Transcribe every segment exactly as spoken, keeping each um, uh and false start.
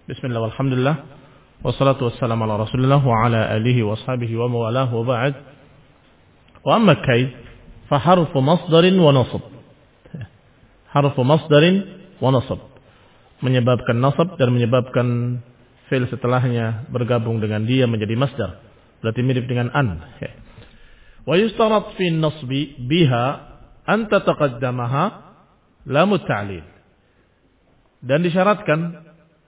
Bismillah walhamdulillah wassalatu wassalamu ala Rasulillah wa ala alihi wa ashabihi wa mawalah wa ba'd. Wa amma kay fa harfu masdarin wa nasab. Harfu masdarin wa nasab, menyebabkan nasab dan menyebabkan fi'il setelahnya bergabung dengan dia menjadi masdar. Berarti mirip dengan an. Wa yustarat fi nasbi biha an tataqaddamaha lam ta'lil. Dan disyaratkan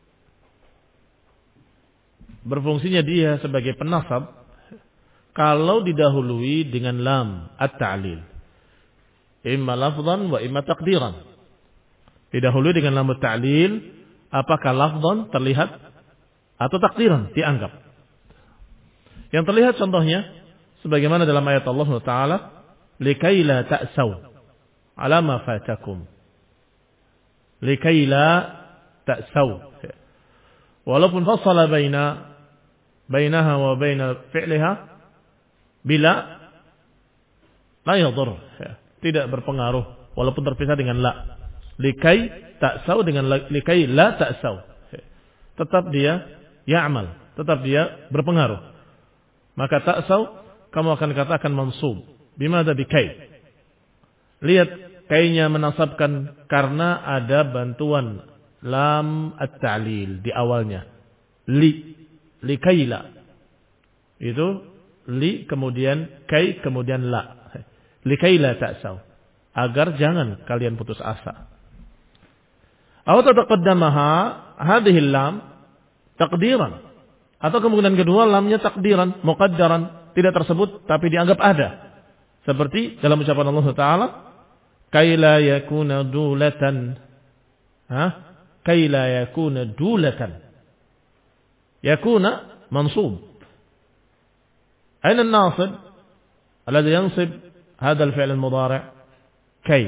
berfungsinya dia sebagai penasab kalau didahului dengan lam at-ta'lil. Imma lafzan wa imma taqdiran. Didahului dengan lam at-ta'lil, apakah lafzan terlihat atau takdiran dianggap. Yang terlihat contohnya sebagaimana dalam ayat Allah Taala, likai la ta'saw ala ma fatakum. Likai la ta'saw. Walaupun fassala baina bainaha wa baina fi'liha bila la yadur, tidak berpengaruh walaupun terpisah dengan la. Likai ta'saw dengan likai la ta'saw, tetap dia ya'mal, tetap dia berpengaruh. Maka ta'saw kamu akan katakan mansub bimada bikai. Lihat kainya menasabkan karena ada bantuan lam at-ta'lil di awalnya. Li, li kaila. Itu li kemudian kai kemudian la. Li kaila ta'saw. Agar jangan kalian putus asa. Aw tataqaddamaha hadhihi lam taqdiran. Atau kemungkinan kedua lamnya takdiran, muqaddaran, tidak tersebut tapi dianggap ada. Seperti dalam ucapan Allah Taala, kaila yakuna dulatan. Hah? كي لا يكون دولة. يكون منصوب. أين الناصب الذي ينصب هذا الفعل المضارع؟ كي.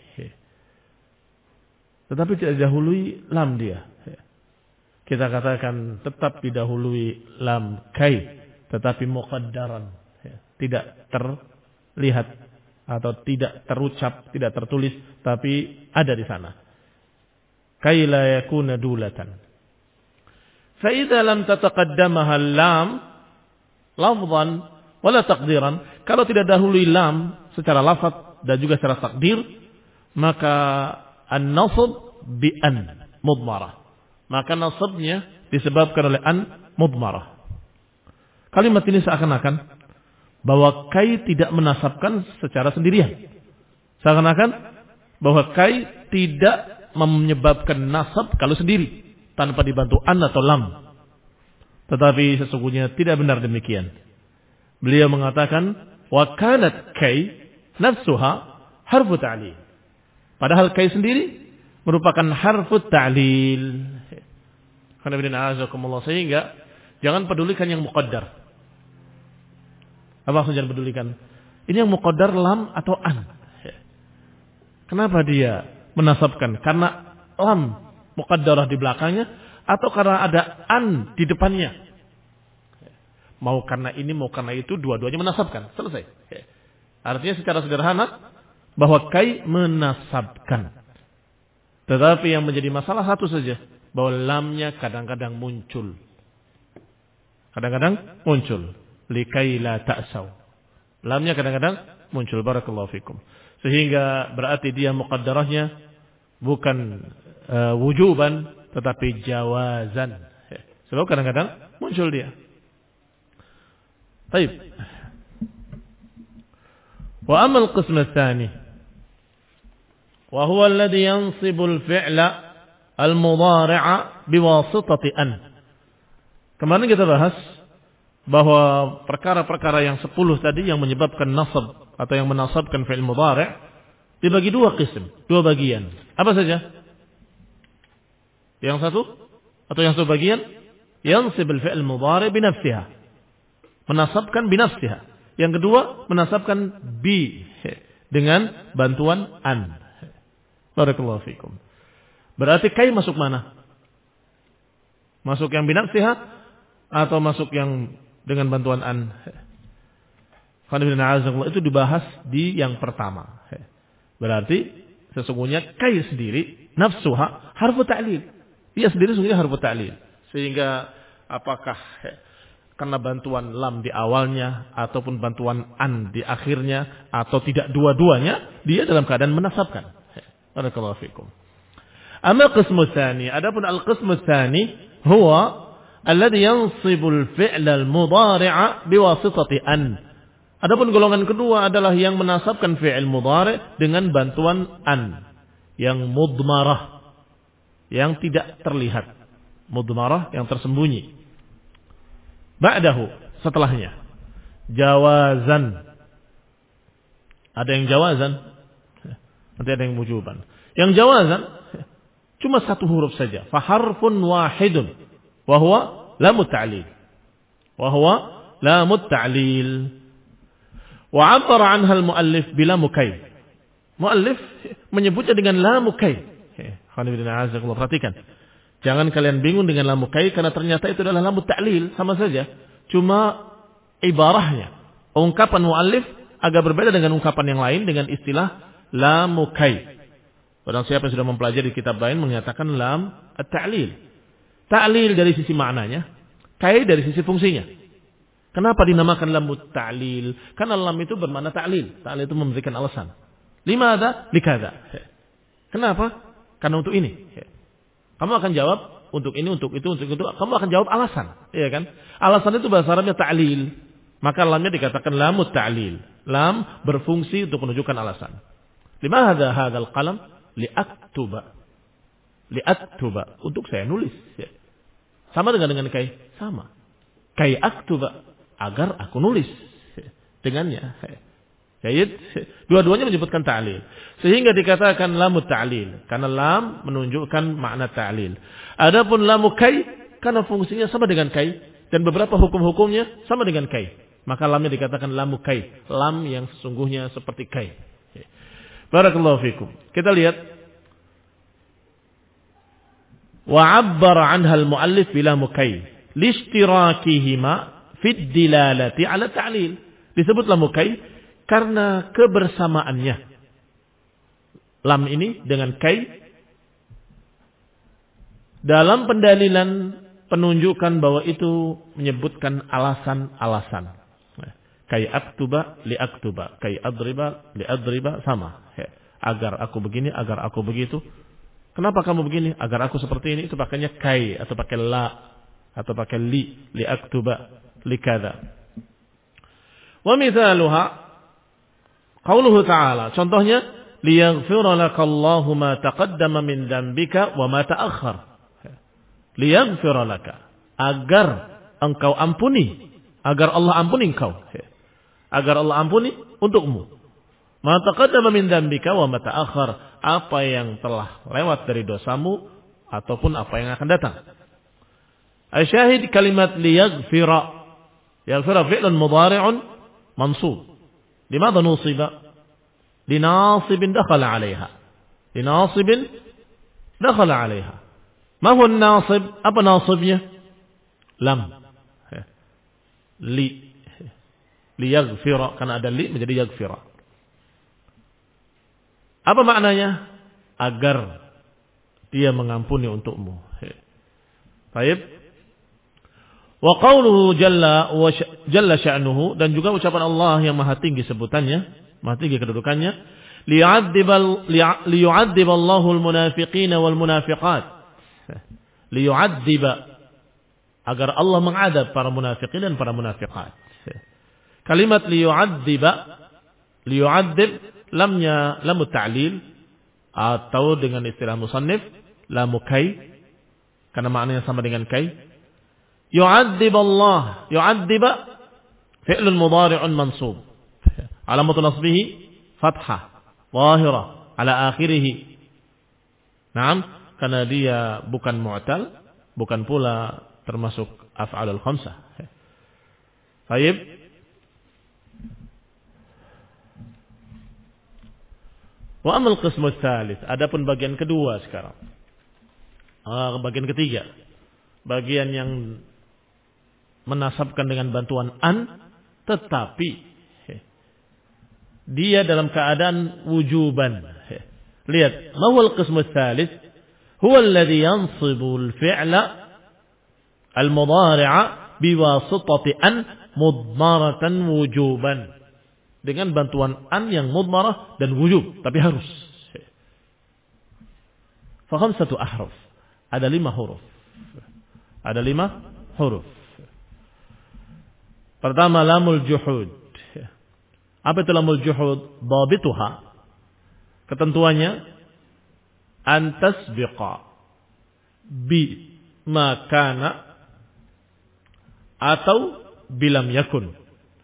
Tetapi tidak didahului lam dia. Kita katakan tetap didahului lam kai, tetapi muqaddaran, tidak terlihat atau tidak terucap, tidak tertulis, tapi ada di sana. Kai la yakuna dulatan. Fa idza lam tataqaddamaha lam lafzan wala taqdiran, kalau tidak dahului lam secara lafaz dan juga secara takdir, maka an-nasb bi an mudmarah. Maka nasabnya disebabkan oleh an mudmarah. Kalimat ini seakan-akan bahwa kai tidak menasabkan secara sendirian. Seakan-akan bahwa kai tidak menyebabkan nasab kalau sendiri tanpa dibantu an atau lam. Tetapi sesungguhnya tidak benar demikian. Beliau mengatakan wa kanat kai nafsuha harfu ta'lil. Padahal kai sendiri merupakan harfu ta'lil. Sehingga jangan pedulikan yang muqaddar. Apa maksudnya jangan pedulikan? Ini yang muqaddar lam atau an. Kenapa dia menasabkan? Karena lam muqaddarah di belakangnya atau karena ada an di depannya? Mau karena ini mau karena itu, dua-duanya menasabkan. Selesai. Artinya secara sederhana bahwa kai menasabkan. Tetapi yang menjadi masalah satu saja, bahwa lamnya kadang-kadang muncul. Kadang-kadang muncul. Likai la ta'saw. Lamnya kadang-kadang muncul. Barakallahu fikum. Sehingga berarti dia muqaddarahnya bukan uh, wujuban tetapi jawazan. Sebab kadang-kadang muncul dia. Baik. Wa amal qism tsani wa huwa alladhi yansibu al-fi'la al-mudhari'a biwasitati an. Kemarin kita bahas bahwa perkara-perkara yang sepuluh tadi yang menyebabkan nasab atau yang menasabkan fi'il mudhari' dibagi dua qism, dua bagian. Apa saja? Yang satu atau yang satu bagian yansib al-fi'il mudhari' bi nafsiha. Menasabkan bi nafsiha. Yang kedua menasabkan bi dengan bantuan an. Barakallahu fikum. Berarti kai masuk mana? Masuk yang bi nafsiha atau masuk yang dengan bantuan an? Itu dibahas di yang pertama. Berarti sesungguhnya kai sendiri nafsuha harfu ta'lil. Dia sendiri sesungguhnya harfu ta'lil. Sehingga apakah karena bantuan lam di awalnya ataupun bantuan an di akhirnya atau tidak dua-duanya, dia dalam keadaan menasabkan. Barakallahu fikum. Amma qismu tsani, adapun al-qismu tsani huwa alladhi yansibu al-fi'la al-mudhari'a biwasitati an. Adapun golongan kedua adalah yang menasabkan fi'il mudhari' dengan bantuan an, yang mudmarah, yang tidak terlihat. Mudmarah yang tersembunyi. Ba'dahu, setelahnya. Jawazan. Ada yang jawazan, nanti ada yang wujuban. Yang jawazan cuma satu huruf saja. Faharfun wahidun. Wahuwa lamut ta'lil. Wahuwa lamut ta'lil. Wa'abbara anha al-muallif bila mukay. Muallif menyebutnya dengan la mukay. Perhatikan. Jangan kalian bingung dengan lam mukay karena ternyata itu adalah lam ta'lil, sama saja. Cuma ibarahnya, ungkapan muallif agak berbeda dengan ungkapan yang lain dengan istilah lam mukay. Barang siapa yang sudah mempelajari kitab lain menyatakan lam at-ta'lil. Ta'lil dari sisi maknanya, kay dari sisi fungsinya. Kenapa dinamakan lam ta'lil? Karena lam itu bermakna ta'lil. Ta'lil itu memberikan alasan. Limada? Likada. Kenapa? Karena untuk ini. Kamu akan jawab untuk ini, untuk itu, untuk itu. Kamu akan jawab alasan, iya kan? Alasan itu bahasa Arabnya ta'lil. Maka lamnya dikatakan lamut ta'lil. Lam berfungsi untuk menunjukkan alasan. Lima hadha hadzal qalam liaktuba. Liaktuba, untuk saya nulis. Ya. Sama dengan dengan kai, sama. Kai aktuba, agar aku nulis dengannya. Baik, dua-duanya menyebutkan ta'lil. Sehingga dikatakan lamut ta'lil. Karena lam menunjukkan makna ta'lil. Adapun lamu kai, karena fungsinya sama dengan kai. Dan beberapa hukum-hukumnya sama dengan kai. Maka lamnya dikatakan lamu kai. Lam yang sesungguhnya seperti kai. Barakallahu fikum. Kita lihat. Wa'abbara anha al-muallif bila mukai. Lishtirakihima fid dilalati ala ta'lil. Disebut lamu kai karena kebersamaannya lam ini dengan kai dalam pendalilan penunjukan bahwa itu menyebutkan alasan-alasan. Kai aktuba li aktuba, kai adriba li adriba, sama. Agar aku begini, agar aku begitu. Kenapa kamu begini? Agar aku seperti ini. Itu pakainya kai atau pakai la atau pakai li, li aktuba, li kada. Wa mithaluha qauluhu ta'ala, contohnya liyaghfira lakallahu ma taqaddama min dzambika wa ma ta'akhkhar. Liyaghfira laka, agar engkau ampuni, agar Allah ampuni engkau. Agar Allah ampuni untukmu. Ma taqaddama min dzambika wa ma ta'akhkhar, apa yang telah lewat dari dosamu ataupun apa yang akan datang. Asyahid kalimat liyaghfira. Yaghfira fi'lun mudhari'un mansub. لماذا نصب؟ لناصب دخل عليها. لناصب دخل عليها. ما هو الناصب؟ apa nasibnya? Lam. Li. Liyaghfira, karena ada li menjadi yaghfira. Apa maknanya? Agar dia mengampuni untukmu. Baik. Wa qawluhu jalla wa jalla sya'nuhu, dan juga ucapan Allah yang maha tinggi sebutannya, maha tinggi kedudukannya, liyu'adzibal liyu'adziballahu al-munafiqina wal munafiqat. Liyu'adziba, agar Allah mengadab para munafiqin dan para munafiqat. Kalimat liyu'adziba, liyu'adzib lamnya lamut ta'lil atau dengan istilah musannif lamu kai, karena maknanya sama dengan kai. يعذب الله يعذب فعل مضارع منصوب علامة نصبه فتحة ظاهرة على آخره. نعم, karena dia bukan mu'tal, bukan pula termasuk af'alul khamsah. Baik. Wa amal qismu tsalits, adapun bagian kedua sekarang. Ah, bagian ketiga. Bagian yang menasabkan dengan bantuan an, tetapi dia dalam keadaan wujuban. Lihat, ma huwa al-qism ats-tsalits? Huwa alladhi yansibu al-fi'la Al-mudhari'a biwasitati an mudmaratan wujuban. Dengan bantuan an yang mudmarah dan wujub, tapi harus. Fa khamsatu ahruf. Ada lima huruf. Ada lima huruf. Pertama lamul juhud. Apa itu lamul juhud? Dhabituha. Ketentuannya an tasbiqa bi ma kana atau bilam yakun.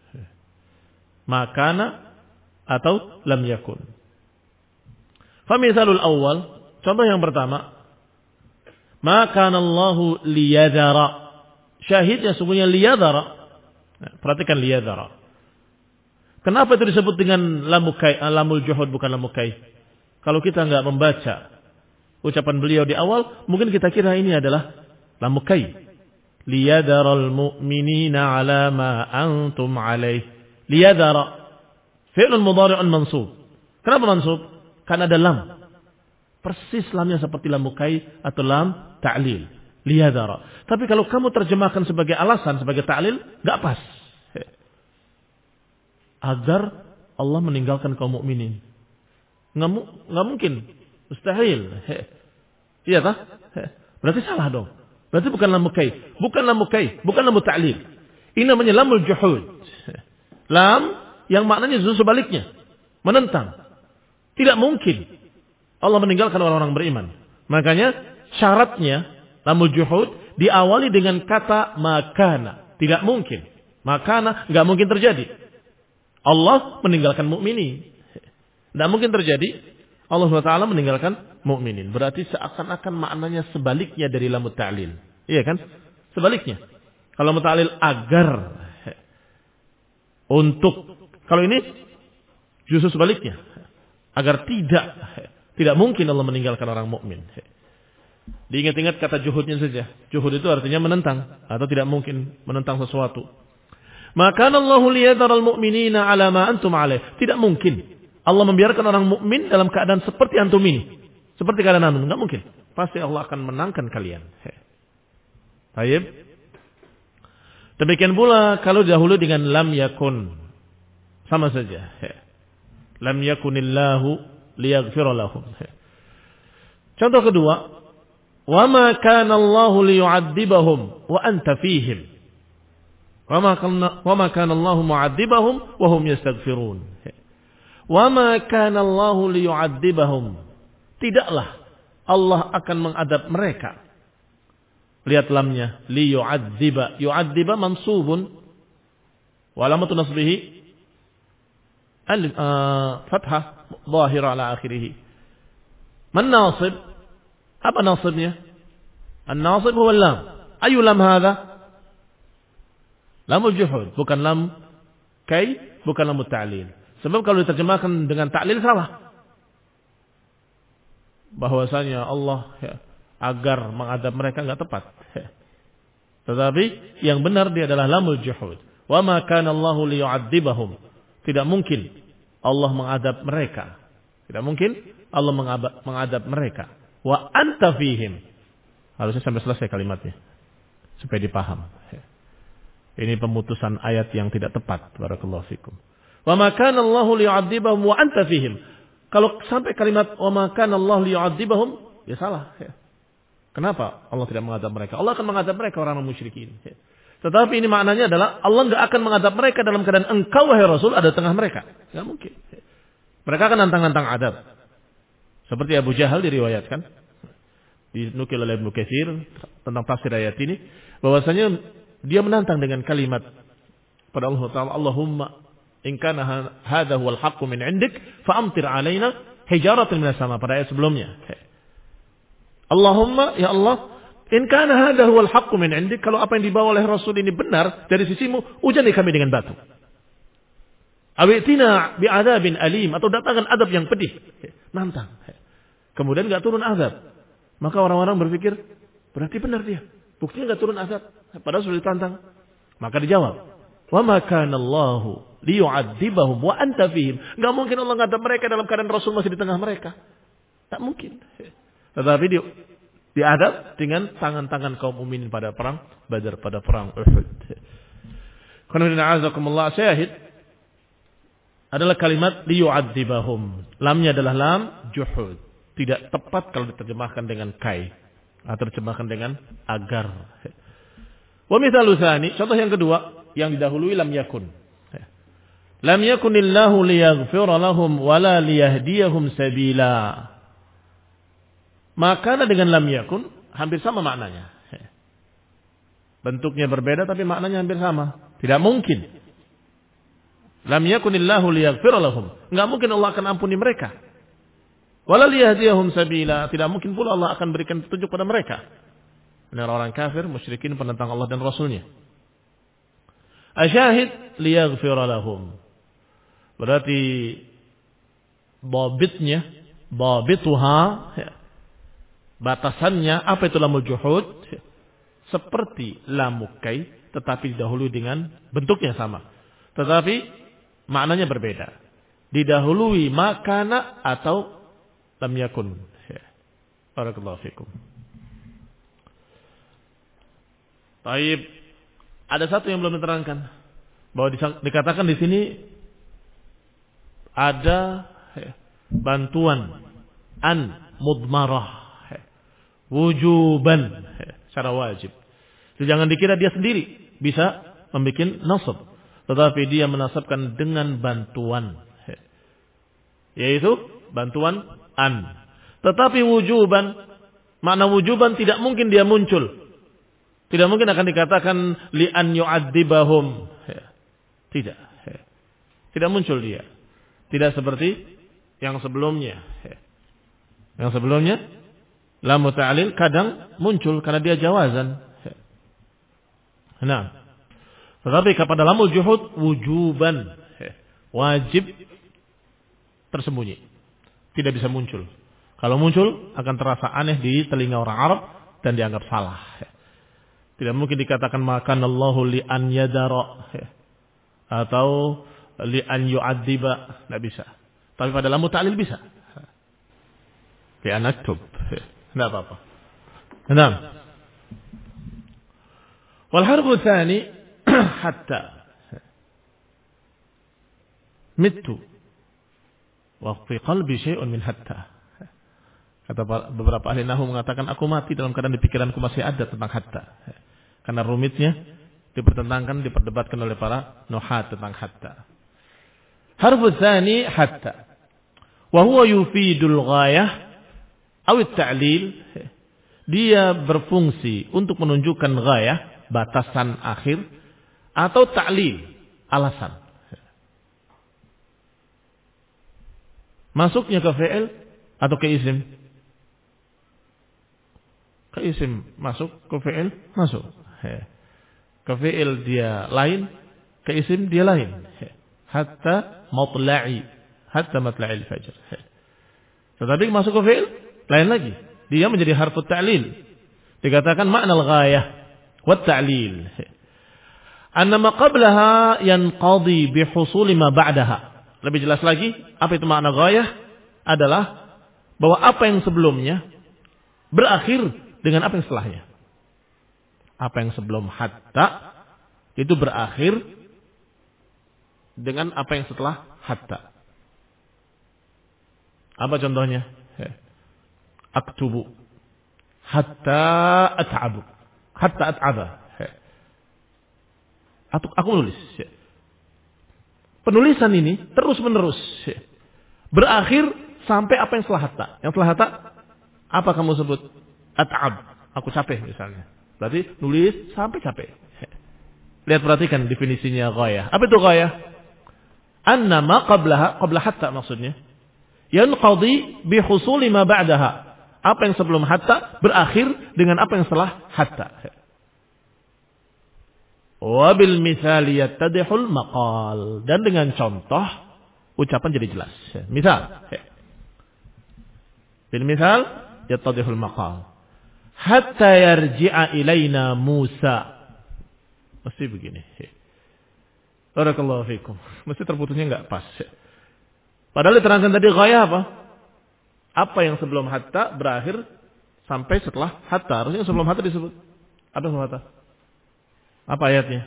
Makana atau lam yakun. Famisalul awal, contoh yang pertama, makana Allahu liyadhara. Syahidnya sungguhnya liyadhara. Nah, perhatikan liyadhara. Kenapa itu disebut dengan lamukai, lamul juhud bukan lamukai? Kalau kita enggak membaca ucapan beliau di awal, mungkin kita kira ini adalah lamukai. Liyadharal mu'minina ala ma antum alaih. Liyadhara fi'lun mudhari'un mansub. Kenapa mansub? Karena ada lam. Persis lamnya seperti lam mukai atau lam ta'lil. Liyadhara. Tapi kalau kamu terjemahkan sebagai alasan, sebagai ta'lil, enggak pas. Agar Allah meninggalkan kaum mukminin. Enggak enggak mungkin. Mustahil. Iya tak? Berarti salah dong. Berarti bukan lam mukai, bukan lam mukai, bukan lam ta'lil. Ini namanya lamul juhud. Lam yang maknanya justru sebaliknya. Menentang. Tidak mungkin Allah meninggalkan orang-orang beriman. Makanya syaratnya lamul juhud diawali dengan kata makana. Tidak mungkin. Makana nggak mungkin terjadi. Allah meninggalkan mukminin. Tidak mungkin terjadi. Allah subhanahu wa taala meninggalkan mukminin. Berarti seakan-akan maknanya sebaliknya dari lamut ta'lil. Iya kan? Sebaliknya. Kalau muta'lil agar, untuk, kalau ini justru sebaliknya, agar tidak, tidak mungkin Allah meninggalkan orang mukmin. Diingat-ingat kata juhudnya saja. Juhud itu artinya menentang atau tidak mungkin menentang sesuatu. Maka Allahu liyadharal mu'minina ala ma antum alaih. Tidak mungkin Allah membiarkan orang mukmin dalam keadaan seperti antum ini, seperti keadaan antum. Enggak mungkin. Pasti Allah akan menangkan kalian. Baik. Demikian pula kalau dahulu dengan lam yakun. Sama saja. Lam yakunillahu liyaghfira lahum. Contoh kedua. Wa ma kana Allahu liyu'adzibahum wa anta fihim. Wa ma kana wa ma kana Allahu mu'adzibahum wa hum yastaghfirun. Wa ma kana Allahu liyu'adzibahum. Tidaklah Allah akan mengadab mereka. Lihat lamnya, li yu'adziba. Yu'adziba mansubun. Wa alamatu nasbihi alif uh, fathah zahira ala akhirih. Man nasib? Apa nasibnya? An-nasib huwa lam. Ayu lam hadha? Lamul juhud, bukan lam kai, bukan lam ta'lil. Sebab kalau diterjemahkan dengan ta'lil salah. Bahwasanya Allah ya, agar mengadab mereka enggak tepat. Tetapi yang benar dia adalah lamul juhud. Wa ma kana Allahu liyu'adzibahum. Tidak mungkin Allah mengadab mereka. Tidak mungkin Allah mengadab, mengadab mereka. Wa anta fihim. Harusnya sampai selesai kalimatnya supaya dipaham. Ini pemutusan ayat yang tidak tepat. Barakallahu fikum. Wa ma kana Allahu liyu'adzibahum wa anta fihim. Kalau sampai kalimat wa ma kana Allahu liyu'adzibahum, ya salah. Kenapa Allah tidak mengadab mereka? Allah akan mengadab mereka orang musyrikin. Tetapi ini maknanya adalah Allah enggak akan mengadab mereka dalam keadaan engkau wahai Rasul ada di tengah mereka. Enggak mungkin. Mereka akan nantang-nantang adab. Seperti Abu Jahal diriwayatkan, dinukil oleh Ibnu Katsir tentang tafsir ayat ini, bahwasanya dia menantang dengan kalimat pada Allah Taala, Allahumma in kana hadha huwal haqqu min 'indik fa'amtir 'alaina hijaratan minas sama, pada ayat sebelumnya. Allahumma, ya Allah, in kana hadha huwal haqqu min 'indik, kalau apa yang dibawa oleh Rasul ini benar dari sisimu, ujani kami dengan batu. Awitina bi'adzabin alim, atau datangkan adab yang pedih. Nantang. Kemudian enggak turun azab. Maka orang-orang berpikir, berarti benar dia. Buktinya enggak turun azab. Padahal sudah ditantang. Maka dijawab, wa ma kana Allahu liyu'adzibahum wa anta fihim. Enggak mungkin Allah ngadab mereka dalam keadaan Rasul masih di tengah mereka. Tak mungkin. Tetapi di Diadab dengan tangan-tangan kaum mukminin pada perang Badar, pada perang Uhud. Qana'azakumullah, syahid adalah kalimat liyu'adzibahum. Lamnya adalah lam juhud. Tidak tepat kalau diterjemahkan dengan kai atau diterjemahkan dengan agar. Wa mithalu tsani, contoh yang kedua yang didahului lam yakun. Lam yakunillahu liyaghfira lahum wala liyahdiyahum sabila. Maka dengan lam yakun hampir sama maknanya. Bentuknya berbeda tapi maknanya hampir sama. Tidak mungkin. Lam yakunillahu liyaghfira lahum. Enggak mungkin Allah akan ampuni mereka. Wala liyahdiyahum sabila. Tidak mungkin pula Allah akan berikan petunjuk pada mereka. Ini orang kafir, musyrikin, penentang Allah dan Rasulnya. Asyahid liyaghfira lahum. Berarti babitnya, babituha, batasannya apa itu lamul juhud? Seperti lamukai, tetapi didahului dengan bentuknya sama. Tetapi maknanya berbeda. Didahului makana atau lam yakun. Barakallahu fikum. Baik, ada satu yang belum diterangkan. Bahwa dikatakan di sini ada bantuan an mudmarah wujuban secara wajib. Jadi jangan dikira dia sendiri bisa membuat nasab, tetapi dia menasabkan dengan bantuan, yaitu bantuan an. Tetapi wujuban, makna wujuban tidak mungkin dia muncul. Tidak mungkin akan dikatakan li an yu'adzibahum. Tidak. Tidak muncul dia. Tidak seperti yang sebelumnya. Yang sebelumnya lam ta'lil kadang muncul karena dia jawazan. Nah, tetapi kepada lamul juhud wujuban, wajib tersembunyi, tidak bisa muncul. Kalau muncul akan terasa aneh di telinga orang Arab dan dianggap salah. Tidak mungkin dikatakan makan Allahu li an yadara atau li an yu'adziba, tidak bisa. Tapi pada lamul ta'lil bisa. Li an aktub, tidak apa-apa. Nah, wal harfu tsani hatta mittu wa fi qalbi syai'un min hatta. Kata beberapa ahli nahwu mengatakan aku mati dalam keadaan di pikiranku masih ada tentang hatta. Karena rumitnya dipertentangkan, diperdebatkan oleh para nuhat tentang hatta. Harfu tsani hatta wa huwa yufidul ghayah aw at-ta'lil. Dia berfungsi untuk menunjukkan ghayah, batasan akhir, atau ta'lil, alasan. Masuknya ke fi'il atau ke isim? Ke isim masuk, ke fi'il masuk. Ke fi'il dia lain, ke isim dia lain. Hatta matla'i, hatta matla'il fajr. Tetapi masuk ke fi'il lain lagi. Dia menjadi harfu ta'lil. Dikatakan makna al-ghayah wa ta'lil. Anna ma qablaha yanqadi bi husuli ma ba'daha. Lebih jelas lagi, apa itu makna ghayah? Adalah bahwa apa yang sebelumnya berakhir dengan apa yang setelahnya. Apa yang sebelum hatta itu berakhir dengan apa yang setelah hatta. Apa contohnya? Aktubu hatta at'abu, hatta at'aba. Atau aku menulis. Penulisan ini terus menerus berakhir sampai apa yang setelah hatta. Yang setelah hatta apa kamu sebut? At'ab, aku capek misalnya. Berarti nulis sampai capek. Lihat, perhatikan definisinya ghayah. Apa itu ghayah? Anna ma qablaha, qabla hatta maksudnya, yanqadi bi husuli ma ba'daha. Apa yang sebelum hatta berakhir dengan apa yang setelah hatta. Wa bil mithali yattadihul maqal. Dan dengan contoh ucapan jadi jelas. Misal, bil mithal yattadihul maqal. Hatta yarji'a ilaina Musa. Mesti begini. Barakallahu fikum. Mesti terputusnya enggak pas. Padahal diterangkan tadi ghayah apa? Apa yang sebelum hatta berakhir sampai setelah hatta. Harusnya sebelum hatta disebut. Ada sebelum hatta. Apa ayatnya?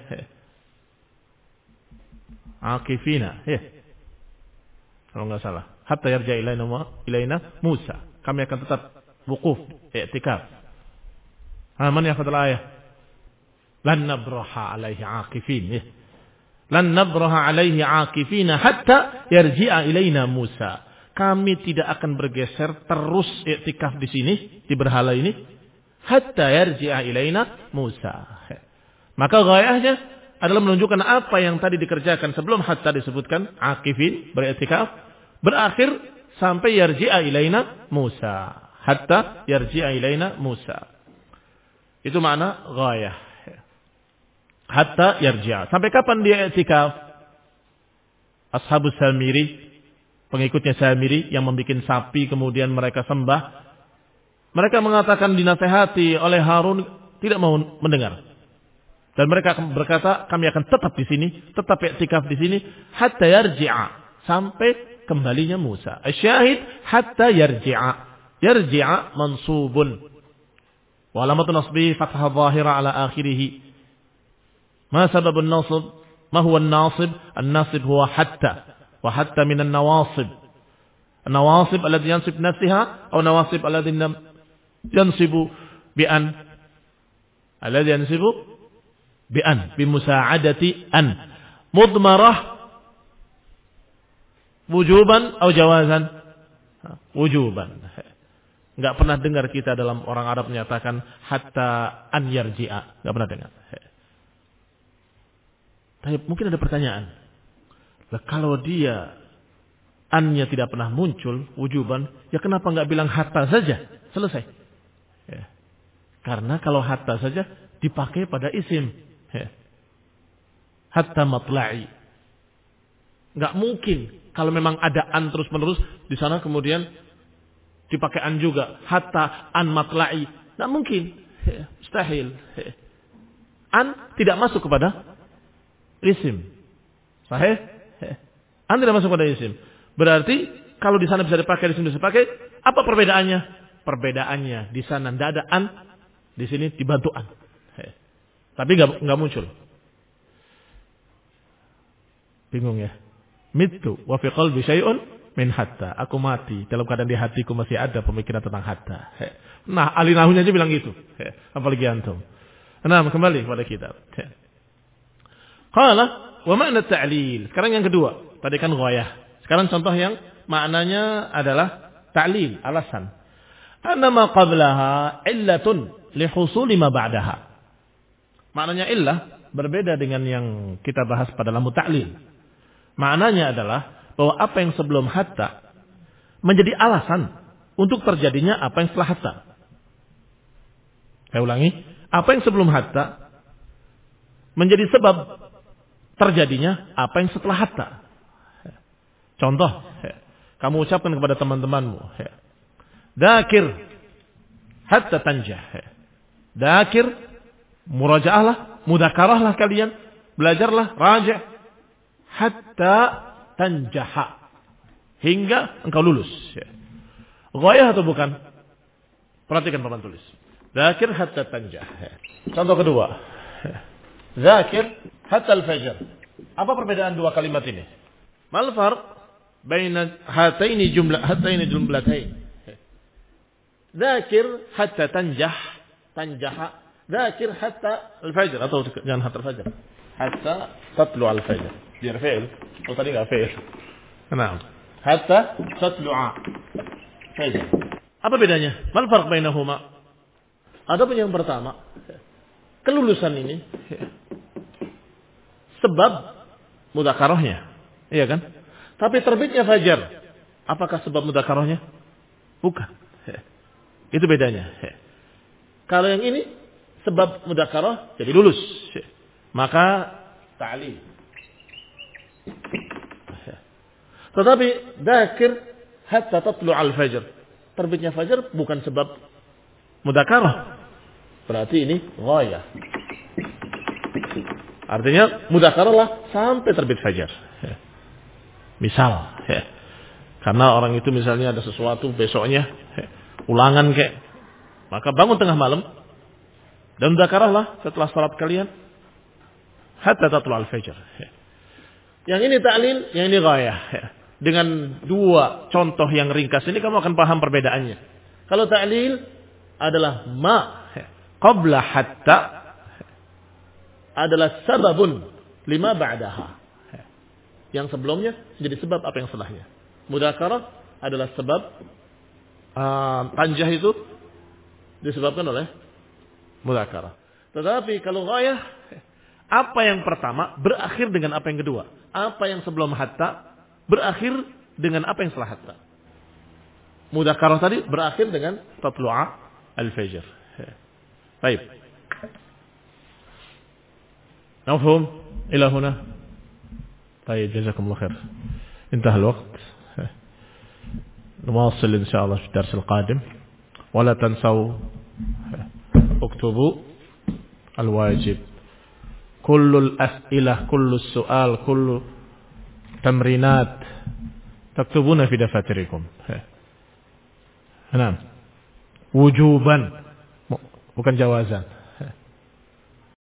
Akifina. Ya. Kalau nggak salah. Hatta yarja ilaina, ilaina Musa. Kami akan tetap wukuf, i'tikaf. Man yaqra'ul ayat. Lan nabraha alaihi akifin. Ya. Lan nabraha alaihi akifina hatta yarji'a ilaina Musa. Kami tidak akan bergeser terus i'tikaf di sini, di berhala ini, hatta yarji'a ilaina Musa. Maka ghayahnya adalah menunjukkan apa yang tadi dikerjakan sebelum hatta disebutkan akifin, beriktikaf, berakhir sampai yarji'a ilaina Musa, hatta yarji'a ilaina Musa. Itu makna ghayah. Hatta yarji'a. Sampai kapan dia i'tikaf? Ashabus Samiri, pengikutnya Samiri yang membuat sapi kemudian mereka sembah, mereka mengatakan dinasehati oleh Harun tidak mau mendengar. Dan mereka berkata, kami akan tetap di sini, tetap i'tikaf di sini hatta yarji'a, sampai kembalinya Musa. Asyahid hatta yarji'a. Yarji'a mansubun. Wa alamatun nasbihi fathah dhahira ala akhirih. Ma sababun nasib? Ma huwa an-nasib? An-nasib huwa hatta. Wa hatta min an-nawasib. An-nawasib alladhi yansib nafsiha atau nawasib alladhi yansibu bi an. Alladhi yansibu bi'an, bimusa'adati an, mudmarah wujuban atau jawazan, wujuban. Enggak pernah dengar kita dalam orang Arab menyatakan hatta an yarji'a, enggak pernah dengar. Tapi mungkin ada pertanyaan, lah kalau dia annya tidak pernah muncul wujuban, ya kenapa enggak bilang hatta saja, selesai. Ya. Karena kalau hatta saja dipakai pada isim. Hatta matla'i. Enggak mungkin kalau memang ada an terus menerus di sana kemudian dipakai an juga. Hatta an matla'i. Enggak mungkin. Mustahil. An tidak masuk kepada isim. Sahih? An tidak masuk kepada isim. Berarti kalau di sana bisa dipakai, di sini bisa dipakai, apa perbedaannya? Perbedaannya di sana tidak ada an, di sini dibantu an. Tapi enggak enggak muncul. Bingung ya. Mitu wa fi qalbi syai'un min hatta. Aku mati dalam keadaan di hatiku masih ada pemikiran tentang hatta. Nah, ahli nahwunya aja bilang gitu. Apalagi antum. Nah, kembali kepada kitab. Qala wa ma'na ta'lil. Sekarang yang kedua. Tadi kan ghayah. Sekarang contoh yang maknanya adalah ta'lil, alasan. Anna ma qablaha illatun li husuli ma ba'daha. Maknanya illah berbeda dengan yang kita bahas pada lamu ta'lil. Maknanya adalah bahwa apa yang sebelum hatta menjadi alasan untuk terjadinya apa yang setelah hatta. Saya ulangi, apa yang sebelum hatta menjadi sebab terjadinya apa yang setelah hatta. Contoh, kamu ucapkan kepada teman-temanmu, Dakir hatta tanjah. Dakir, murajaahlah, mudakarahlah kalian, belajarlah, raja' hatta tanjaha, hingga engkau lulus. Ghayah atau bukan? Perhatikan papan tulis. Dzakir hatta tanjah. Contoh kedua. Dzakir hatta al-fajr. Apa perbedaan dua kalimat ini? Mal farq baina hataini jumlah hataini jumlatain? Dzakir hatta tanjah, tanjaha. Dzakir hatta al-fajr atau jangan hatta al-fajr. Hatta tatlu al-fajr. Biar fi'il. Oh tadi enggak fi'il. Kenapa? Hatta tatlu'a fajr. Apa bedanya? Mal farq bainahuma? Ada pun yang pertama, kelulusan ini sebab mudzakarahnya, iya kan? Tapi terbitnya fajar, apakah sebab mudzakarahnya? Bukan. Itu bedanya. Kalau yang ini sebab mudzakarah jadi lulus, maka ta'lil. Tetapi dzakir hatta tatlu al-fajr, terbitnya fajar bukan sebab mudzakarah. Berarti ini ghayah. Artinya mudzakarahlah sampai terbit fajar. Misal, karena orang itu misalnya ada sesuatu besoknya ulangan kayak Maka bangun tengah malam dan dzakarahlah setelah salat kalian hatta tatlu al-fajr. Yang ini ta'lil, yang ini ghayah. Dengan dua contoh yang ringkas ini kamu akan paham perbedaannya. Kalau ta'lil adalah ma qabla hatta adalah sababun lima ba'daha. Yang sebelumnya jadi sebab apa yang setelahnya. Mudzakarah adalah sebab uh, tanjah itu disebabkan oleh mudzakarah. Tetapi kalau ghayah, apa yang pertama berakhir dengan apa yang kedua. Apa yang sebelum hatta berakhir dengan apa yang setelah hatta. Mudzakarah tadi berakhir dengan tatlu'a al-fajr. Baik. Mafhum ila huna? Baik, jazakumullah khair. انتهى الوقت. نواصل إن شاء الله في الدرس القادم. ولا تنسوا اكتبوا الواجب. كل الأسئلة، كل السؤال، كل تمرينات تكتبون في دفاتركم. نعم. وجوبا bukan jawazan.